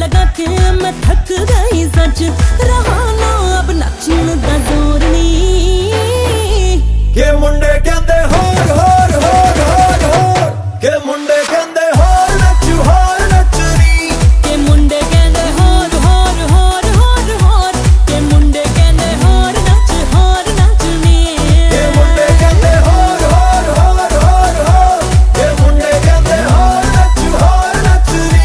लगा के मैं थक गई सच रहा ना अब नचन दा जोर नी के मुंडे कहंदे होर होर होर होर होर के मुंडे कहंदे होर नच नी के मुंडे कहंदे होर होर होर होर होर के मुंडे कहंदे होर नच नी के मुंडे कहंदे होर होर होर होर होर के मुंडे कहंदे होर नच नी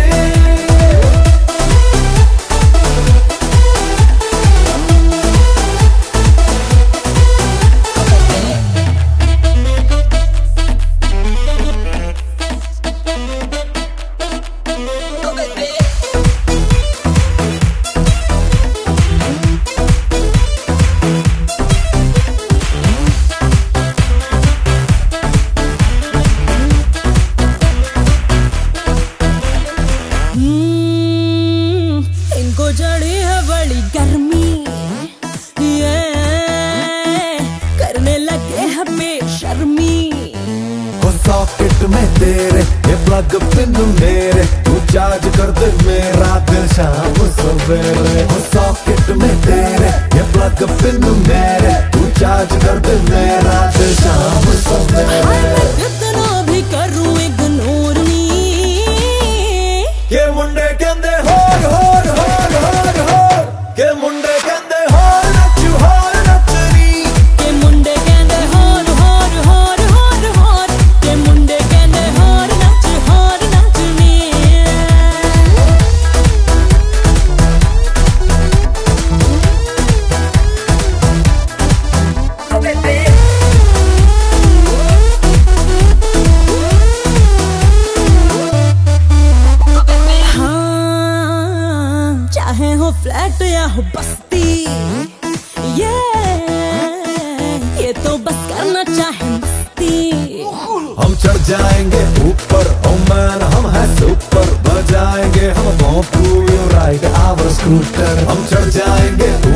इनको चढ़ी है बड़ी गर्मी ये करने लगे है बेशर्मी सॉकेट में तेरे ये प्लग पिन मेरे तू चार्ज कर दे मेरा दिल शाम सवेरे सॉकेट में तेरे ये प्लग पिन मेरे तू चार्ज कर दे मेरा दिल शाम सवेरे कितना भी करूं इग्नोर नी के मुंडे कहंदे होर होर होर होर होर के मुंडे कहंदे होर नच नी के मुंडे कहंदे होर होर होर होर होर के मुंडे कहंदे होर नच नी हाँ, चाहे हो फ्लैट या हो बस्ती ये तो बस करना चाहे मस्ती हम चढ़ जाएंगे ऊपर ओ मैन हम है सुपर बजाएंगे हम बॉम्बू राइड आवर स्कूटर हम चढ़ जाएंगे